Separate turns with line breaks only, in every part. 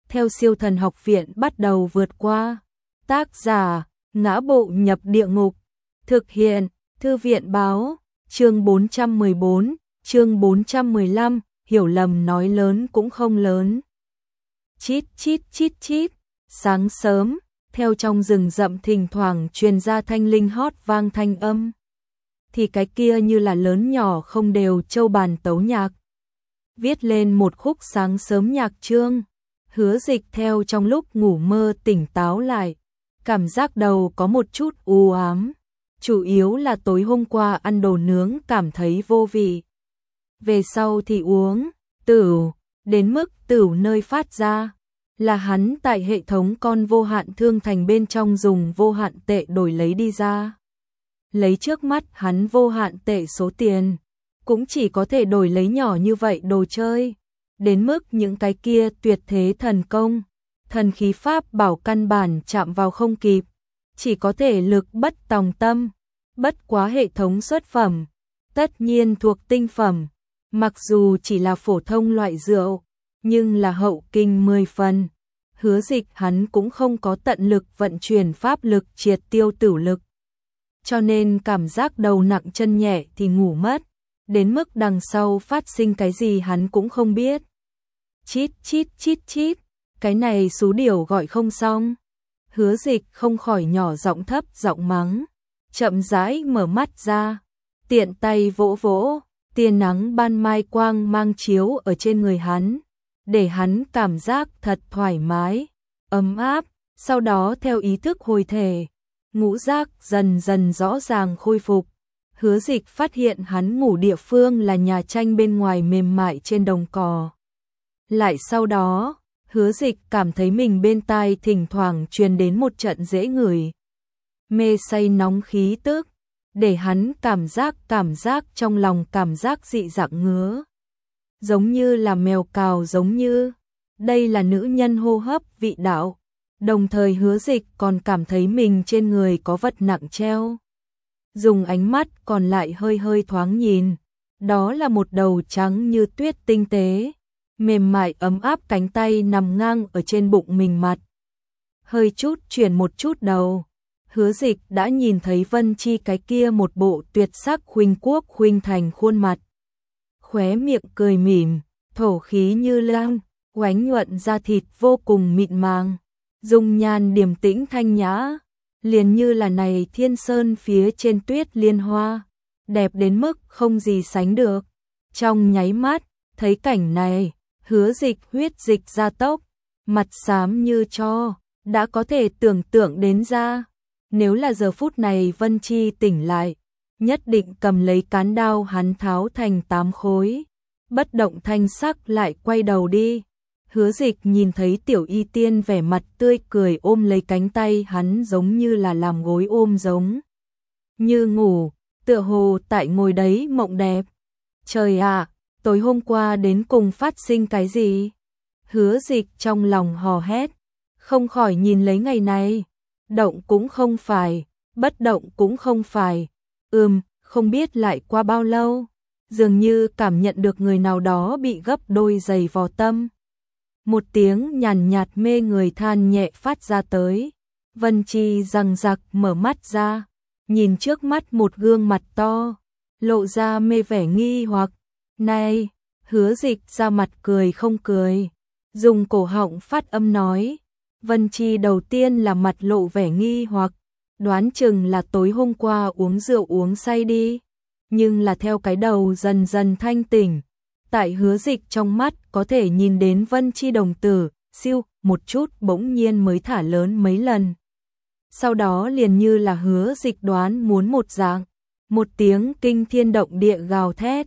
theo Siêu Thần Học Viện bắt đầu vượt qua. Tác giả: Ngã Bộ Nhập Địa Ngục. Thực hiện: Thư viện báo. Chương 414, chương 415, hiểu lầm nói lớn cũng không lớn. Chít chít chít chít. Sáng sớm, theo trong rừng rậm thỉnh thoảng truyền ra thanh linh hót vang thanh âm. Thì cái kia như là lớn nhỏ không đều châu bàn tấu nhạc. Viết lên một khúc sáng sớm nhạc chương. Hứa Dịch theo trong lúc ngủ mơ tỉnh táo lại. Cảm giác đầu có một chút u ám. Chủ yếu là tối hôm qua ăn đồ nướng cảm thấy vô vị. Về sau thì uống tửu, đến mức tửu nơi phát ra là hắn tại hệ thống con vô hạn thương thành bên trong dùng vô hạn tệ đổi lấy đi ra. Lấy trước mắt hắn vô hạn tệ số tiền, cũng chỉ có thể đổi lấy nhỏ như vậy đồ chơi. Đến mức những cái kia tuyệt thế thần công, thần khí pháp bảo căn bản chạm vào không kịp. Chỉ có thể lực bất tòng tâm, bất quá hệ thống xuất phẩm, tất nhiên thuộc tinh phẩm. Mặc dù chỉ là phổ thông loại rượu, nhưng là hậu kinh 10 phần. Hứa Dịch hắn cũng không có tận lực vận chuyển pháp lực triệt tiêu tử lực. Cho nên cảm giác đầu nặng chân nhẹ thì ngủ mất. Đến mức đằng sau phát sinh cái gì hắn cũng không biết. Chít chít chít chít. Cái này số điều gọi không xong. Hứa Dịch không khỏi nhỏ giọng thấp giọng mắng. Chậm rãi mở mắt ra. Tiện tay vỗ vỗ. Tia nắng ban mai quang mang chiếu ở trên người hắn. Để hắn cảm giác thật thoải mái, ấm áp. Sau đó theo ý thức hồi thể, ngũ giác dần dần rõ ràng khôi phục. Hứa Dịch phát hiện hắn ngủ địa phương là nhà tranh bên ngoài mềm mại trên đồng cỏ. Lại sau đó, Hứa Dịch cảm thấy mình bên tai thỉnh thoảng truyền đến một trận dễ ngửi. Mê say nóng khí tức, để hắn cảm giác trong lòng cảm giác dị dạng ngứa. Giống như là mèo cào giống như. Đây là nữ nhân hô hấp vị đạo. Đồng thời Hứa Dịch còn cảm thấy mình trên người có vật nặng treo. Dùng ánh mắt còn lại hơi hơi thoáng nhìn. Đó là một đầu trắng như tuyết tinh tế. Mềm mại ấm áp cánh tay nằm ngang ở trên bụng mình mặt. Hơi chút chuyển một chút đầu. Hứa Dịch đã nhìn thấy Vân Chi cái kia một bộ tuyệt sắc khuynh quốc khuynh thành khuôn mặt. Khóe miệng cười mỉm, thổ khí như lang, oánh nhuận da thịt vô cùng mịn màng, dung nhan điềm tĩnh thanh nhã, liền như là này thiên sơn phía trên tuyết liên hoa, đẹp đến mức không gì sánh được. Trong nháy mắt, thấy cảnh này, Hứa Dịch huyết dịch ra tốc, mặt xám như tro, đã có thể tưởng tượng đến ra. Nếu là giờ phút này Vân Chi tỉnh lại, nhất định cầm lấy cán đao hắn tháo thành 8 khối. Bất động thanh sắc lại quay đầu đi. Hứa Dịch nhìn thấy Tiểu Y Tiên vẻ mặt tươi cười ôm lấy cánh tay hắn giống như là làm gối ôm giống như ngủ, tựa hồ tại ngồi đấy mộng đẹp. Trời ạ, tối hôm qua đến cùng phát sinh cái gì? Hứa Dịch trong lòng hò hét, không khỏi nhìn lấy ngày này. Động cũng không phải, bất động cũng không phải. Không biết lại qua bao lâu, dường như cảm nhận được người nào đó bị gấp đôi giày vò tâm. Một tiếng nhàn nhạt mê người than nhẹ phát ra tới. Vân Chi răng rặc mở mắt ra, nhìn trước mắt một gương mặt to, lộ ra mê vẻ nghi hoặc. Này, Hứa Dịch ra mặt cười không cười, dùng cổ họng phát âm nói. Vân Chi đầu tiên là mặt lộ vẻ nghi hoặc, đoán chừng là tối hôm qua uống rượu uống say đi, nhưng là theo cái đầu dần dần thanh tỉnh, tại Hứa Dịch trong mắt có thể nhìn đến Vân Chi đồng tử, siêu, một chút bỗng nhiên mới thả lớn mấy lần. Sau đó liền như là Hứa Dịch đoán muốn một dạng, một tiếng kinh thiên động địa gào thét.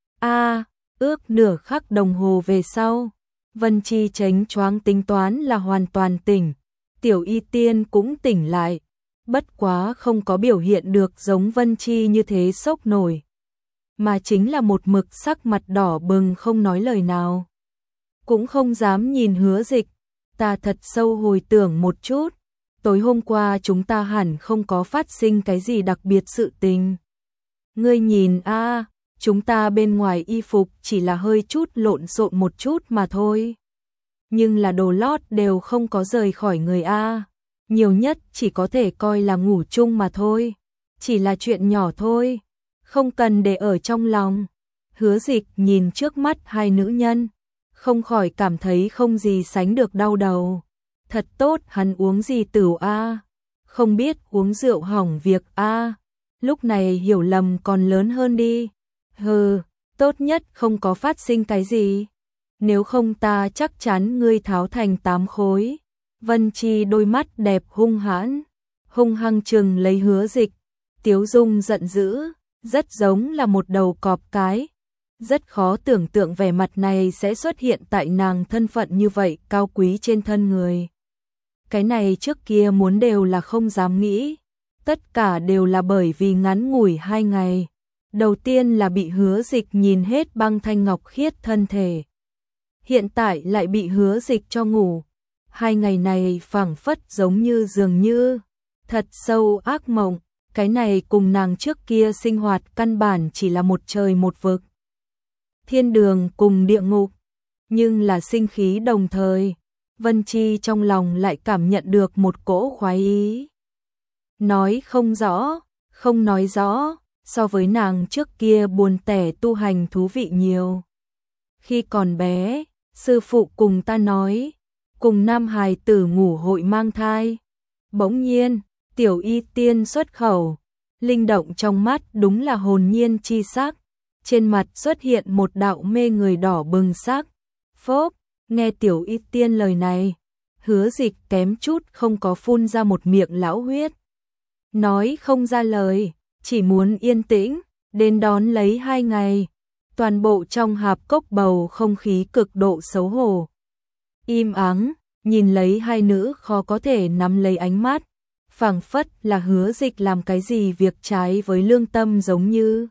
Ước nửa khắc đồng hồ về sau, Vân Chi chánh choáng tính toán là hoàn toàn tỉnh, Tiểu Y Tiên cũng tỉnh lại, bất quá không có biểu hiện được giống Vân Chi như thế sốc nổi, mà chính là một mực sắc mặt đỏ bừng không nói lời nào, cũng không dám nhìn Hứa Dịch. Ta thật sâu hồi tưởng một chút, tối hôm qua chúng ta hẳn không có phát sinh cái gì đặc biệt sự tình. Ngươi nhìn chúng ta bên ngoài y phục chỉ là hơi chút lộn xộn một chút mà thôi. nhưng là đồ lót đều không có rời khỏi người a, nhiều nhất chỉ có thể coi là ngủ chung mà thôi, chỉ là chuyện nhỏ thôi, không cần để ở trong lòng. Hứa Dịch nhìn trước mắt hai nữ nhân, không khỏi cảm thấy không gì sánh được đau đầu. Thật tốt hắn uống gì tửu a, không biết uống rượu hỏng việc a. Lúc này hiểu lầm còn lớn hơn đi. Hừ, tốt nhất không có phát sinh cái gì. Nếu không ta chắc chắn ngươi tháo thành 8 khối. Vân Chi đôi mắt đẹp hung hãn, hung hăng trừng lấy Hứa Dịch, tiếu dung giận dữ, rất giống là một đầu cọp cái. Rất khó tưởng tượng vẻ mặt này sẽ xuất hiện tại nàng thân phận như vậy cao quý trên thân người. Cái này trước kia muốn đều là không dám nghĩ. Tất cả đều là bởi vì ngắn ngủi 2 ngày. Đầu tiên là bị Hứa Dịch nhìn hết băng thanh ngọc khiết thân thể. Hiện tại lại bị Hứa Dịch cho ngủ. 2 ngày này phảng phất giống như dường như. Thật sâu ác mộng. Cái này cùng nàng trước kia sinh hoạt căn bản chỉ là một trời một vực. Thiên đường cùng địa ngục. Nhưng là sinh khí đồng thời. Vân Chi trong lòng lại cảm nhận được một cỗ khoái ý. Nói không rõ, không nói rõ, so với nàng trước kia buồn tẻ tu hành thú vị nhiều. Khi còn bé, sư phụ cùng ta nói, cùng nam hài tử ngủ hội mang thai. Bỗng nhiên, tiểu y tiên xuất khẩu, linh động trong mắt đúng là hồn nhiên chi sắc. Trên mặt xuất hiện một đạo mê người đỏ bừng sắc. Phốp, nghe tiểu y tiên lời này, Hứa Dịch kém chút không có phun ra một miệng lão huyết. Nói không ra lời, chỉ muốn yên tĩnh, đến đón lấy 2 ngày. Toàn bộ trong hạp cốc bầu không khí cực độ xấu hổ. Im ắng, nhìn lấy hai nữ khó có thể nắm lấy ánh mắt. Phảng phất là Hứa Dịch làm cái gì việc trái với lương tâm giống như.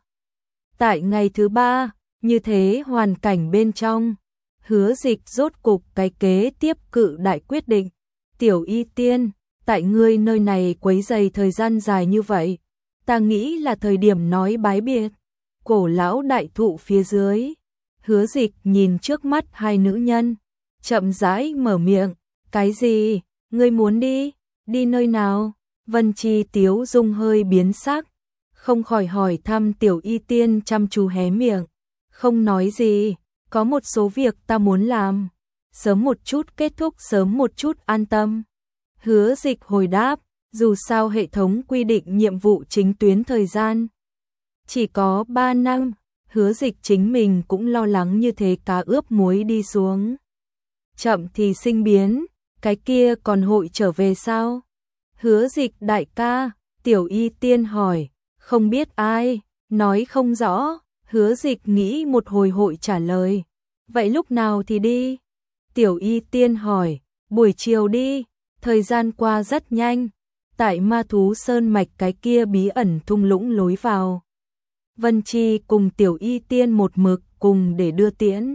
Tại ngày thứ 3, như thế hoàn cảnh bên trong, Hứa Dịch rốt cục cái kế tiếp cự đại quyết định. Tiểu y tiên, tại ngươi nơi này quấy rầy thời gian dài như vậy, ta nghĩ là thời điểm nói bái biệt. Cổ lão đại thụ phía dưới, Hứa Dịch nhìn trước mắt hai nữ nhân, chậm rãi mở miệng, cái gì, ngươi muốn đi, đi nơi nào? Vân Chi tiếu dung hơi biến sắc, không khỏi hỏi thăm tiểu y tiên chăm chú hé miệng, không nói gì, có một số việc ta muốn làm, sớm một chút kết thúc sớm một chút an tâm. Hứa Dịch hồi đáp, dù sao hệ thống quy định nhiệm vụ chính tuyến thời gian chỉ có 3 năm, Hứa Dịch chính mình cũng lo lắng như thế cá ướp muối đi xuống. Chậm thì sinh biến, cái kia còn hội trở về sao? Hứa Dịch đại ca, tiểu y tiên hỏi, không biết ai, nói không rõ, Hứa Dịch nghĩ một hồi hội trả lời. Vậy lúc nào thì đi? Tiểu y tiên hỏi, buổi chiều đi, thời gian qua rất nhanh, tại Ma Thú Sơn Mạch cái kia bí ẩn thung lũng lối vào. Vân Chi cùng tiểu y tiên một mực cùng để đưa tiễn.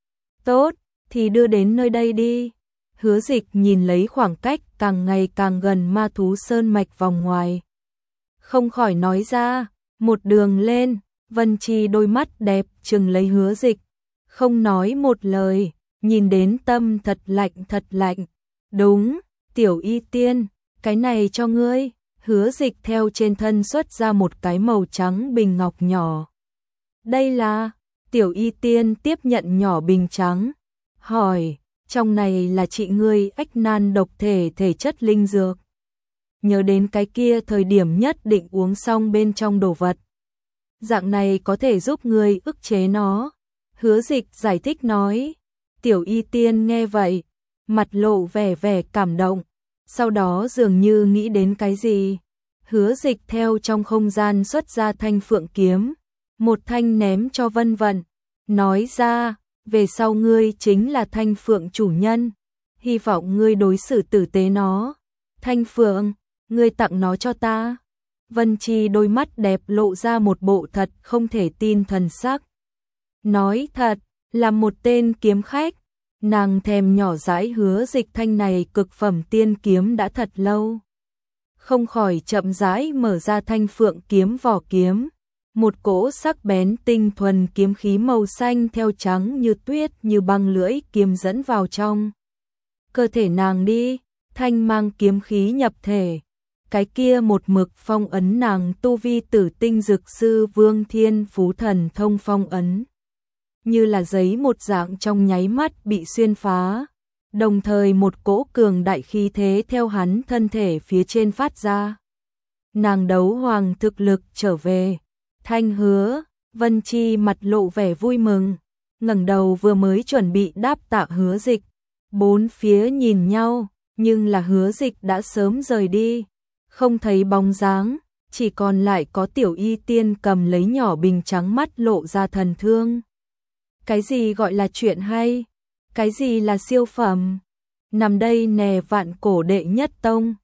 Tốt, thì đưa đến nơi đây đi. Hứa Dịch nhìn lấy khoảng cách càng ngày càng gần Ma Thú Sơn Mạch vòng ngoài. Không khỏi nói ra, một đường lên, Vân Chi đôi mắt đẹp trừng lấy Hứa Dịch. Không nói một lời, nhìn đến tâm thật lạnh. Đúng, tiểu y tiên, cái này cho ngươi. Hứa Dịch theo trên thân xuất ra một cái màu trắng bình ngọc nhỏ. Đây là, tiểu y tiên tiếp nhận nhỏ bình trắng. Hỏi, trong này là trị ngươi ách nan độc thể thể chất linh dược. Nhớ đến cái kia thời điểm nhất định uống xong bên trong đồ vật. Dạng này có thể giúp ngươi ức chế nó. Hứa Dịch giải thích nói. Tiểu y tiên nghe vậy, mặt lộ vẻ cảm động. Sau đó dường như nghĩ đến cái gì. Hứa Dịch theo trong không gian xuất ra thanh phượng kiếm. Một thanh ném cho Vân Vận. Nói ra, về sau ngươi chính là thanh phượng chủ nhân. Hy vọng ngươi đối xử tử tế nó. Thanh phượng, ngươi tặng nó cho ta. Vân Chi đôi mắt đẹp lộ ra một bộ thật không thể tin thần sắc. Nói thật, là một tên kiếm khách. Nàng thèm nhỏ dãi Hứa Dịch thanh này cực phẩm tiên kiếm đã thật lâu. Không khỏi chậm rãi mở ra thanh phượng kiếm vỏ kiếm. Một cỗ sắc bén tinh thuần kiếm khí màu xanh theo trắng như tuyết như băng lưỡi kiếm dẫn vào trong. cơ thể nàng đi, thanh mang kiếm khí nhập thể. Cái kia một mực phong ấn nàng tu vi tử tinh dược sư Vương Thiên Phú thần thông phong ấn. Như là giấy một dạng trong nháy mắt bị xuyên phá, đồng thời một cỗ cường đại khí thế theo hắn thân thể phía trên phát ra. Nàng đấu hoàng thực lực trở về, Thanh Hứa, Vân Chi mặt lộ vẻ vui mừng, ngẩng đầu vừa mới chuẩn bị đáp tạ Hứa Dịch, bốn phía nhìn nhau, nhưng là Hứa Dịch đã sớm rời đi, không thấy bóng dáng, chỉ còn lại có Tiểu Y Tiên cầm lấy nhỏ bình trắng mắt lộ ra thần thương. Cái gì gọi là chuyện hay? Cái gì là siêu phẩm? Nằm đây nè vạn cổ đệ nhất tông.